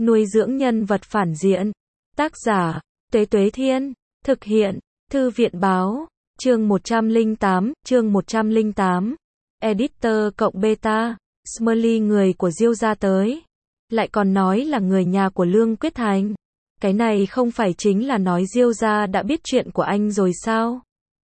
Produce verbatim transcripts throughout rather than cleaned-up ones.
Nuôi dưỡng nhân vật phản diện. Tác giả, Tuế Tuế Thiên. Thực hiện, Thư viện Báo. Chương một trăm lẻ tám, chương một trăm lẻ tám. Editor cộng beta. Smiley người của Diêu gia tới. Lại còn nói là người nhà của Lương Quyết Thành. Cái này không phải chính là nói Diêu gia đã biết chuyện của anh rồi sao?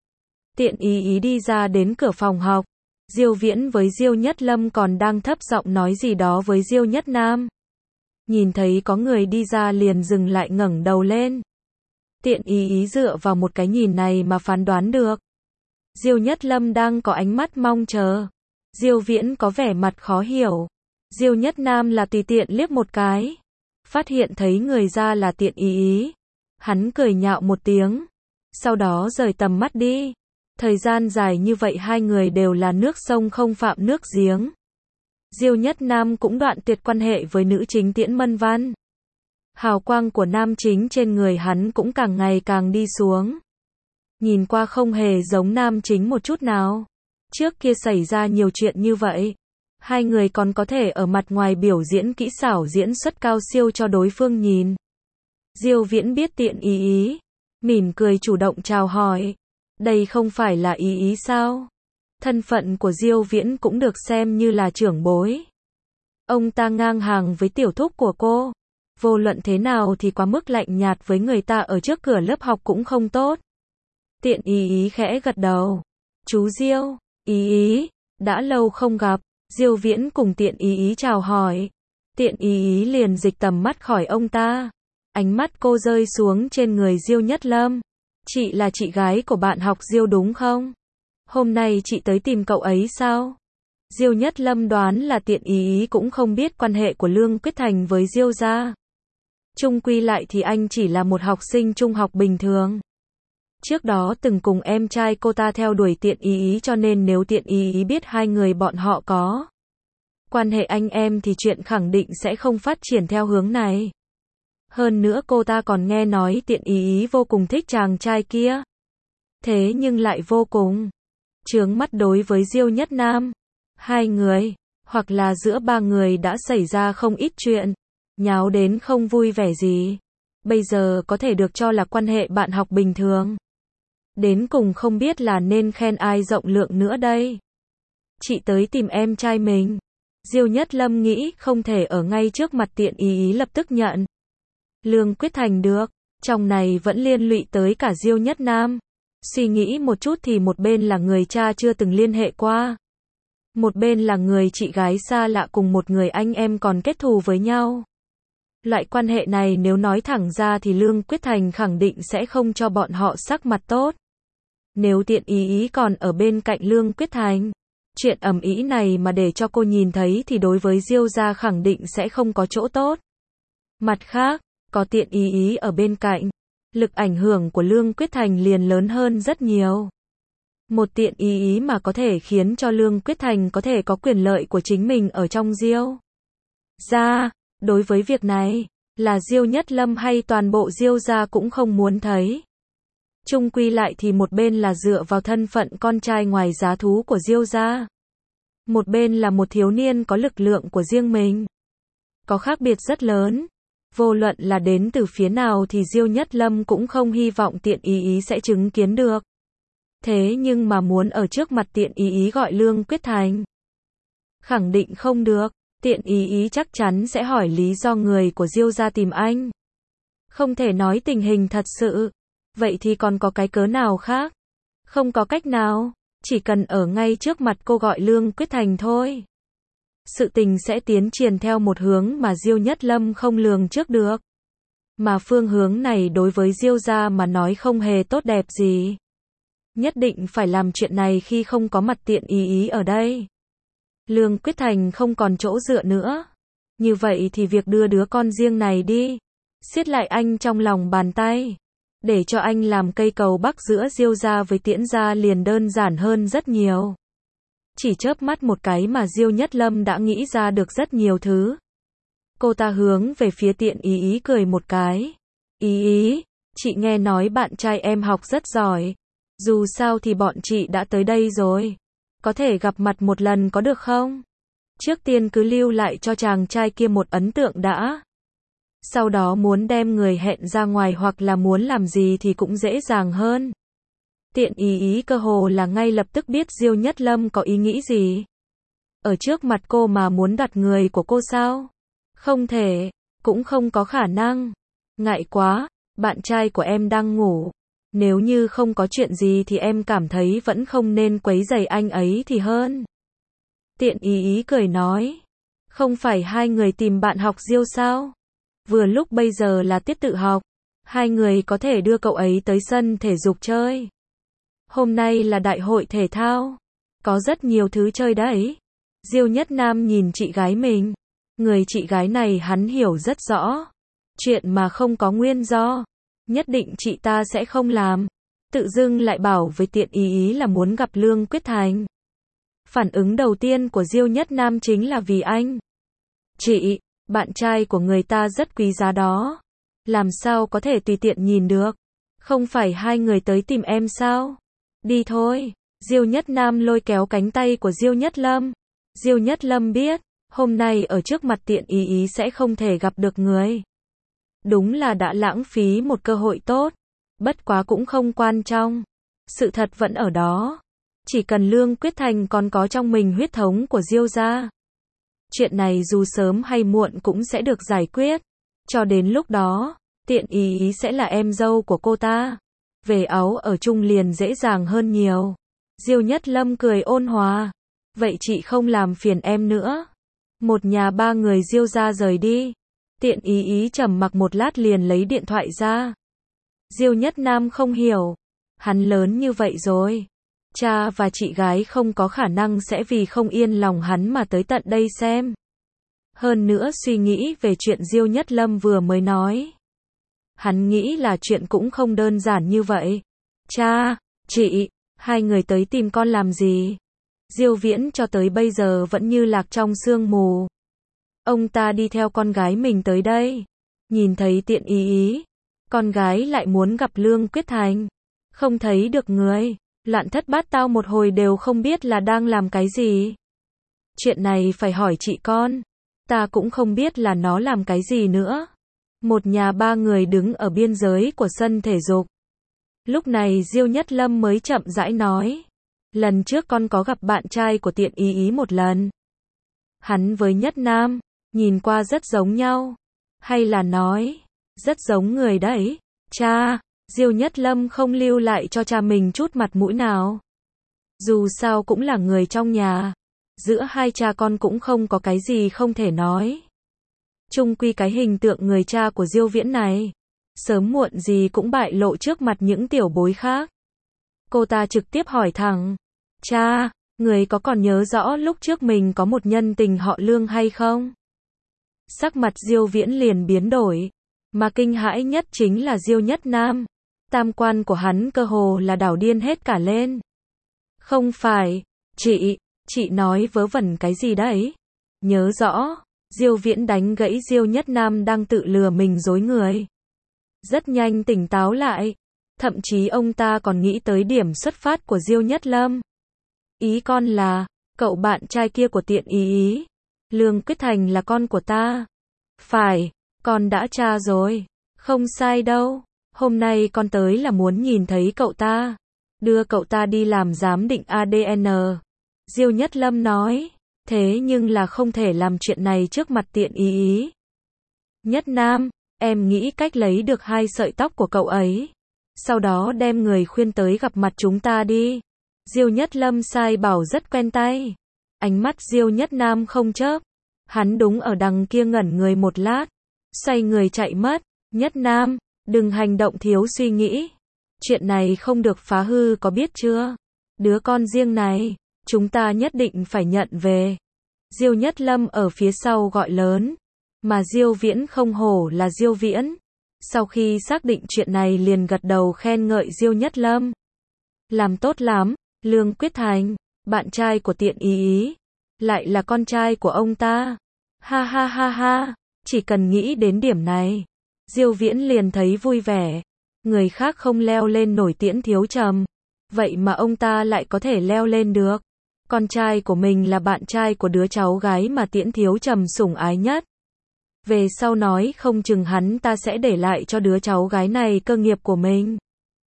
Tiện ý ý đi ra đến cửa phòng học. Diêu Viễn với Diêu Nhất Lâm còn đang thấp giọng nói gì đó với Diêu Nhất Nam. Nhìn thấy có người đi ra liền dừng lại ngẩng đầu lên. Tiện ý ý dựa vào một cái nhìn này mà phán đoán được. Diêu Nhất Lâm đang có ánh mắt mong chờ. Diêu Viễn có vẻ mặt khó hiểu. Diêu Nhất Nam là tùy tiện liếc một cái. Phát hiện thấy người ra là tiện ý ý. Hắn cười nhạo một tiếng. Sau đó rời tầm mắt đi. Thời gian dài như vậy hai người đều là nước sông không phạm nước giếng. Diêu Nhất Nam cũng đoạn tuyệt quan hệ với nữ chính Tiễn Mân Văn. Hào quang của nam chính trên người hắn cũng càng ngày càng đi xuống. Nhìn qua không hề giống nam chính một chút nào. Trước kia xảy ra nhiều chuyện như vậy. Hai người còn có thể ở mặt ngoài biểu diễn kỹ xảo diễn xuất cao siêu cho đối phương nhìn. Diêu Viễn biết tiện ý ý. Mỉm cười chủ động chào hỏi. Đây không phải là ý ý sao? Thân phận của Diêu Viễn cũng được xem như là trưởng bối. Ông ta ngang hàng với tiểu thúc của cô. Vô luận thế nào thì quá mức lạnh nhạt với người ta ở trước cửa lớp học cũng không tốt. Tiện ý ý khẽ gật đầu. Chú Diêu, ý ý, đã lâu không gặp. Diêu Viễn cùng tiện ý ý chào hỏi. Tiện ý ý liền dịch tầm mắt khỏi ông ta. Ánh mắt cô rơi xuống trên người Diêu Nhất Lâm. Chị là chị gái của bạn học Diêu đúng không? Hôm nay chị tới tìm cậu ấy sao? Diêu Nhất Lâm đoán là tiện ý ý cũng không biết quan hệ của Lương Quyết Thành với Diêu gia. Chung quy lại thì anh chỉ là một học sinh trung học bình thường. Trước đó từng cùng em trai cô ta theo đuổi tiện ý ý cho nên nếu tiện ý ý biết hai người bọn họ có quan hệ anh em thì chuyện khẳng định sẽ không phát triển theo hướng này. Hơn nữa cô ta còn nghe nói tiện ý ý vô cùng thích chàng trai kia. Thế nhưng lại vô cùng chướng mắt đối với Diêu Nhất Nam. Hai người, hoặc là giữa ba người đã xảy ra không ít chuyện, nháo đến không vui vẻ gì. Bây giờ có thể được cho là quan hệ bạn học bình thường. Đến cùng không biết là nên khen ai rộng lượng nữa đây. Chị tới tìm em trai mình. Diêu Nhất Lâm nghĩ không thể ở ngay trước mặt tiện ý ý lập tức nhận. Lương Quyết Thành được, trong này vẫn liên lụy tới cả Diêu Nhất Nam. Suy nghĩ một chút thì một bên là người cha chưa từng liên hệ qua. Một bên là người chị gái xa lạ cùng một người anh em còn kết thù với nhau. Loại quan hệ này nếu nói thẳng ra thì Lương Quyết Thành khẳng định sẽ không cho bọn họ sắc mặt tốt. Nếu tiện ý ý còn ở bên cạnh Lương Quyết Thành, chuyện ầm ĩ này mà để cho cô nhìn thấy thì đối với Diêu gia khẳng định sẽ không có chỗ tốt. Mặt khác, có tiện ý ý ở bên cạnh, lực ảnh hưởng của Lương Quyết Thành liền lớn hơn rất nhiều. Một tiện ý ý mà có thể khiến cho Lương Quyết Thành có thể có quyền lợi của chính mình ở trong Diêu gia. Đối với việc này, là Diêu Nhất Lâm hay toàn bộ Diêu gia cũng không muốn thấy. Chung quy lại thì một bên là dựa vào thân phận con trai ngoài giá thú của Diêu gia. Một bên là một thiếu niên có lực lượng của riêng mình. Có khác biệt rất lớn. Vô luận là đến từ phía nào thì Diêu Nhất Lâm cũng không hy vọng tiện ý ý sẽ chứng kiến được. Thế nhưng mà muốn ở trước mặt tiện ý ý gọi Lương Quyết Thành, khẳng định không được. Tiện ý ý chắc chắn sẽ hỏi lý do người của Diêu gia tìm anh. Không thể nói tình hình thật sự. Vậy thì còn có cái cớ nào khác? Không có cách nào. Chỉ cần ở ngay trước mặt cô gọi Lương Quyết Thành thôi. Sự tình sẽ tiến triển theo một hướng mà Diêu Nhất Lâm không lường trước được. Mà phương hướng này đối với Diêu gia mà nói không hề tốt đẹp gì. Nhất định phải làm chuyện này khi không có mặt tiện ý ý ở đây. Lương Quyết Thành không còn chỗ dựa nữa. Như vậy thì việc đưa đứa con riêng này đi, siết lại anh trong lòng bàn tay, để cho anh làm cây cầu bắc giữa Diêu gia với Tiễn gia liền đơn giản hơn rất nhiều. Chỉ chớp mắt một cái mà Diêu Nhất Lâm đã nghĩ ra được rất nhiều thứ. Cô ta hướng về phía tiện ý ý cười một cái. Ý ý, chị nghe nói bạn trai em học rất giỏi. Dù sao thì bọn chị đã tới đây rồi. Có thể gặp mặt một lần có được không? Trước tiên cứ lưu lại cho chàng trai kia một ấn tượng đã. Sau đó muốn đem người hẹn ra ngoài hoặc là muốn làm gì thì cũng dễ dàng hơn. Tiện ý ý cơ hồ là ngay lập tức biết Diêu Nhất Lâm có ý nghĩ gì. Ở trước mặt cô mà muốn đoạt người của cô sao? Không thể, cũng không có khả năng. Ngại quá, bạn trai của em đang ngủ. Nếu như không có chuyện gì thì em cảm thấy vẫn không nên quấy rầy anh ấy thì hơn. Tiện ý ý cười nói. Không phải hai người tìm bạn học Diêu sao? Vừa lúc bây giờ là tiết tự học. Hai người có thể đưa cậu ấy tới sân thể dục chơi. Hôm nay là đại hội thể thao. Có rất nhiều thứ chơi đấy. Diêu Nhất Nam nhìn chị gái mình. Người chị gái này hắn hiểu rất rõ. Chuyện mà không có nguyên do. Nhất định chị ta sẽ không làm. Tự dưng lại bảo với tiện ý ý là muốn gặp Lương Quyết Thành. Phản ứng đầu tiên của Diêu Nhất Nam chính là vì anh. Chị, bạn trai của người ta rất quý giá đó. Làm sao có thể tùy tiện nhìn được. Không phải hai người tới tìm em sao? Đi thôi. Diêu Nhất Nam lôi kéo cánh tay của Diêu Nhất Lâm. Diêu Nhất Lâm biết, hôm nay ở trước mặt tiện ý ý sẽ không thể gặp được người. Đúng là đã lãng phí một cơ hội tốt. Bất quá cũng không quan trọng. Sự thật vẫn ở đó. Chỉ cần Lương Quyết Thành còn có trong mình huyết thống của Diêu gia. Chuyện này dù sớm hay muộn cũng sẽ được giải quyết. Cho đến lúc đó, tiện ý ý sẽ là em dâu của cô ta. Về áo ở chung liền dễ dàng hơn nhiều. Diêu Nhất Lâm cười ôn hòa. Vậy chị không làm phiền em nữa. Một nhà ba người Diêu gia rời đi. Tiện ý ý trầm mặc một lát liền lấy điện thoại ra. Diêu Nhất Nam không hiểu. Hắn lớn như vậy rồi. Cha và chị gái không có khả năng sẽ vì không yên lòng hắn mà tới tận đây xem. Hơn nữa suy nghĩ về chuyện Diêu Nhất Lâm vừa mới nói. Hắn nghĩ là chuyện cũng không đơn giản như vậy. Cha, chị, hai người tới tìm con làm gì? Diêu Viễn cho tới bây giờ vẫn như lạc trong sương mù. Ông ta đi theo con gái mình tới đây. Nhìn thấy tiện ý ý. Con gái lại muốn gặp Lương Quyết Thành. Không thấy được người. Loạn thất bát tao một hồi đều không biết là đang làm cái gì. Chuyện này phải hỏi chị con. Ta cũng không biết là nó làm cái gì nữa. Một nhà ba người đứng ở biên giới của sân thể dục. Lúc này Diêu Nhất Lâm mới chậm rãi nói. Lần trước con có gặp bạn trai của tiện ý ý một lần. Hắn với Nhất Nam, nhìn qua rất giống nhau. Hay là nói, rất giống người đấy. Cha, Diêu Nhất Lâm không lưu lại cho cha mình chút mặt mũi nào. Dù sao cũng là người trong nhà. Giữa hai cha con cũng không có cái gì không thể nói. Chung quy cái hình tượng người cha của Diêu Viễn này. Sớm muộn gì cũng bại lộ trước mặt những tiểu bối khác. Cô ta trực tiếp hỏi thẳng. Cha, người có còn nhớ rõ lúc trước mình có một nhân tình họ Lương hay không? Sắc mặt Diêu Viễn liền biến đổi. Mà kinh hãi nhất chính là Diêu Nhất Nam. Tam quan của hắn cơ hồ là đảo điên hết cả lên. Không phải, chị, chị nói vớ vẩn cái gì đấy? Nhớ rõ, Diêu Viễn đánh gãy Diêu Nhất Nam đang tự lừa mình dối người. Rất nhanh tỉnh táo lại. Thậm chí ông ta còn nghĩ tới điểm xuất phát của Diêu Nhất Lâm. Ý con là, cậu bạn trai kia của tiện ý ý. Lương Quyết Thành là con của ta. Phải, con đã tra rồi. Không sai đâu. Hôm nay con tới là muốn nhìn thấy cậu ta. Đưa cậu ta đi làm giám định a đê en. Diêu Nhất Lâm nói. Thế nhưng là không thể làm chuyện này trước mặt tiện ý ý. Nhất Nam, em nghĩ cách lấy được hai sợi tóc của cậu ấy. Sau đó đem người khuyên tới gặp mặt chúng ta đi. Diêu Nhất Lâm sai bảo rất quen tay. Ánh mắt Diêu Nhất Nam không chớp. Hắn đúng ở đằng kia ngẩn người một lát. Xoay người chạy mất. Nhất Nam, đừng hành động thiếu suy nghĩ. Chuyện này không được phá hư có biết chưa? Đứa con riêng này, chúng ta nhất định phải nhận về. Diêu Nhất Lâm ở phía sau gọi lớn. Mà Diêu Viễn không hổ là Diêu Viễn. Sau khi xác định chuyện này liền gật đầu khen ngợi Diêu Nhất Lâm. Làm tốt lắm, Lương Quyết Thành, bạn trai của tiện ý ý. Lại là con trai của ông ta. Ha ha ha ha, chỉ cần nghĩ đến điểm này. Diêu Viễn liền thấy vui vẻ. Người khác không leo lên nổi Tiễn Thiếu Trầm. Vậy mà ông ta lại có thể leo lên được. Con trai của mình là bạn trai của đứa cháu gái mà Tiễn Thiếu Trầm sủng ái nhất. Về sau nói không chừng hắn ta sẽ để lại cho đứa cháu gái này cơ nghiệp của mình.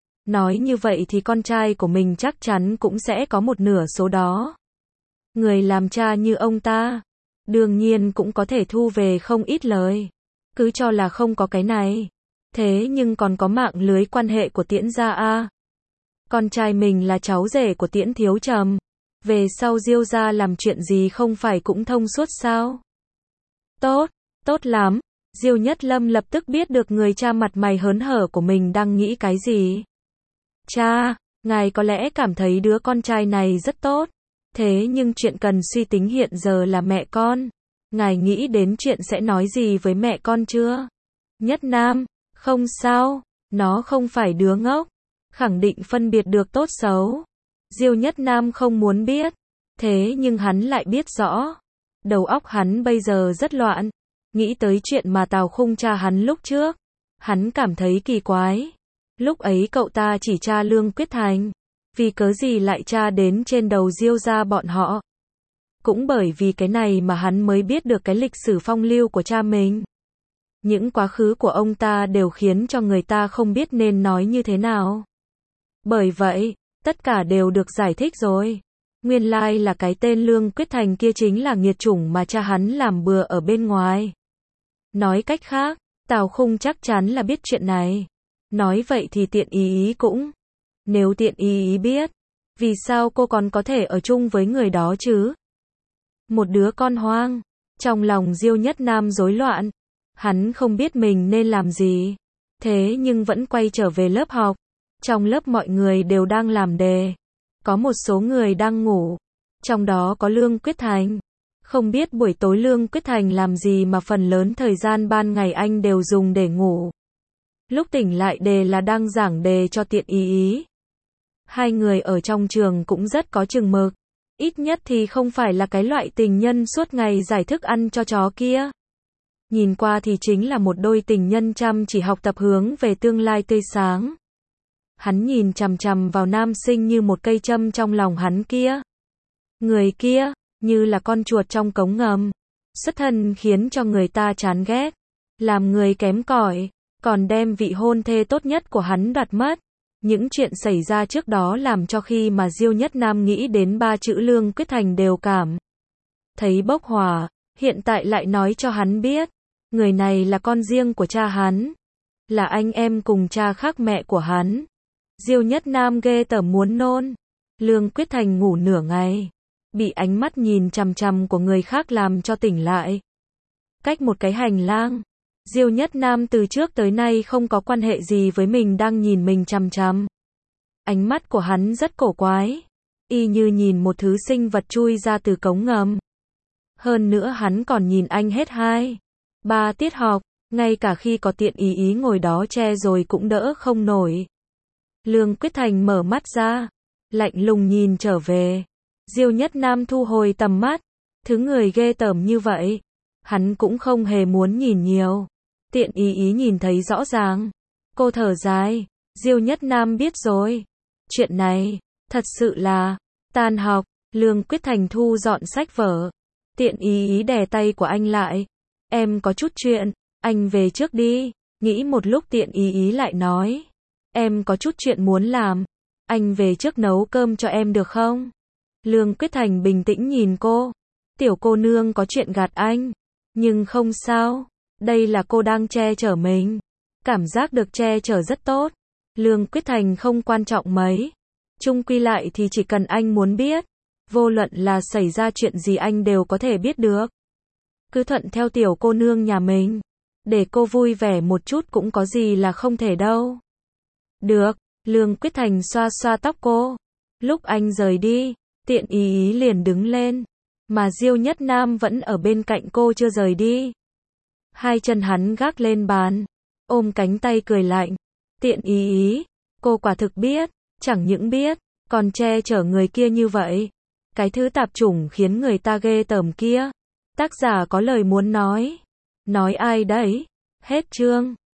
Nói như vậy thì con trai của mình chắc chắn cũng sẽ có một nửa số đó. Người làm cha như ông ta, đương nhiên cũng có thể thu về không ít lời. Cứ cho là không có cái này. Thế nhưng còn có mạng lưới quan hệ của Tiễn gia a. Con trai mình là cháu rể của Tiễn Thiếu Trầm. Về sau Diêu gia làm chuyện gì không phải cũng thông suốt sao? Tốt, tốt lắm. Diêu Nhất Lâm lập tức biết được người cha mặt mày hớn hở của mình đang nghĩ cái gì. Cha, ngài có lẽ cảm thấy đứa con trai này rất tốt. Thế nhưng chuyện cần suy tính hiện giờ là mẹ con. Ngài nghĩ đến chuyện sẽ nói gì với mẹ con chưa? Nhất Nam, không sao, nó không phải đứa ngốc. Khẳng định phân biệt được tốt xấu. Diêu Nhất Nam không muốn biết. Thế nhưng hắn lại biết rõ. Đầu óc hắn bây giờ rất loạn. Nghĩ tới chuyện mà Tào Khung tra hắn lúc trước. Hắn cảm thấy kỳ quái. Lúc ấy cậu ta chỉ tra Lương Quyết Thành. Vì cớ gì lại tra đến trên đầu Diêu gia bọn họ. Cũng bởi vì cái này mà hắn mới biết được cái lịch sử phong lưu của cha mình. Những quá khứ của ông ta đều khiến cho người ta không biết nên nói như thế nào. Bởi vậy, tất cả đều được giải thích rồi. Nguyên lai là cái tên Lương Quyết Thành kia chính là nghiệt chủng mà cha hắn làm bừa ở bên ngoài. Nói cách khác, Tào Khung chắc chắn là biết chuyện này. Nói vậy thì Tiện Ý Ý cũng. Nếu Tiện Ý Ý biết, vì sao cô còn có thể ở chung với người đó chứ? Một đứa con hoang. Trong lòng Diêu Nhất Nam rối loạn. Hắn không biết mình nên làm gì. Thế nhưng vẫn quay trở về lớp học. Trong lớp mọi người đều đang làm đề. Có một số người đang ngủ. Trong đó có Lương Quyết Thành. Không biết buổi tối Lương Quyết Thành làm gì mà phần lớn thời gian ban ngày anh đều dùng để ngủ. Lúc tỉnh lại đề là đang giảng đề cho Tiện Ý Ý. Hai người ở trong trường cũng rất có chừng mực. Ít nhất thì không phải là cái loại tình nhân suốt ngày giải thức ăn cho chó kia. Nhìn qua thì chính là một đôi tình nhân chăm chỉ học tập hướng về tương lai tươi sáng. Hắn nhìn chằm chằm vào nam sinh như một cây châm trong lòng hắn kia. Người kia, như là con chuột trong cống ngầm. Xuất thân khiến cho người ta chán ghét. Làm người kém cỏi, còn đem vị hôn thê tốt nhất của hắn đoạt mất. Những chuyện xảy ra trước đó làm cho khi mà Diêu Nhất Nam nghĩ đến ba chữ Lương Quyết Thành đều cảm thấy bốc hỏa, hiện tại lại nói cho hắn biết, người này là con riêng của cha hắn, là anh em cùng cha khác mẹ của hắn. Diêu Nhất Nam ghê tởm muốn nôn. Lương Quyết Thành ngủ nửa ngày, bị ánh mắt nhìn chằm chằm của người khác làm cho tỉnh lại. Cách một cái hành lang, Diêu Nhất Nam từ trước tới nay không có quan hệ gì với mình đang nhìn mình chằm chằm. Ánh mắt của hắn rất cổ quái, y như nhìn một thứ sinh vật chui ra từ cống ngầm. Hơn nữa hắn còn nhìn anh hết hai, ba tiết học, ngay cả khi có Tiện Ý Ý ngồi đó che rồi cũng đỡ không nổi. Lương Quyết Thành mở mắt ra, lạnh lùng nhìn trở về. Diêu Nhất Nam thu hồi tầm mắt, thứ người ghê tởm như vậy, hắn cũng không hề muốn nhìn nhiều. Tiện Ý Ý nhìn thấy rõ ràng. Cô thở dài. Diêu Nhất Nam biết rồi. Chuyện này, thật sự là, tan học, Lương Quyết Thành thu dọn sách vở. Tiện Ý Ý đè tay của anh lại. Em có chút chuyện, anh về trước đi. Nghĩ một lúc Tiện Ý Ý lại nói. Em có chút chuyện muốn làm. Anh về trước nấu cơm cho em được không? Lương Quyết Thành bình tĩnh nhìn cô. Tiểu cô nương có chuyện gạt anh. Nhưng không sao. Đây là cô đang che chở mình. Cảm giác được che chở rất tốt. Lương Quyết Thành không quan trọng mấy. Chung quy lại thì chỉ cần anh muốn biết. Vô luận là xảy ra chuyện gì anh đều có thể biết được. Cứ thuận theo tiểu cô nương nhà mình. Để cô vui vẻ một chút cũng có gì là không thể đâu. Được, Lương Quyết Thành xoa xoa tóc cô. Lúc anh rời đi, Tiện Ý Ý liền đứng lên. Mà Diêu Nhất Nam vẫn ở bên cạnh cô chưa rời đi. Hai chân hắn gác lên bàn, ôm cánh tay cười lạnh. Tiện Ý Ý, cô quả thực biết, chẳng những biết, còn che chở người kia như vậy. Cái thứ tạp chủng khiến người ta ghê tởm kia. Tác giả có lời muốn nói. Nói ai đấy? Hết chương.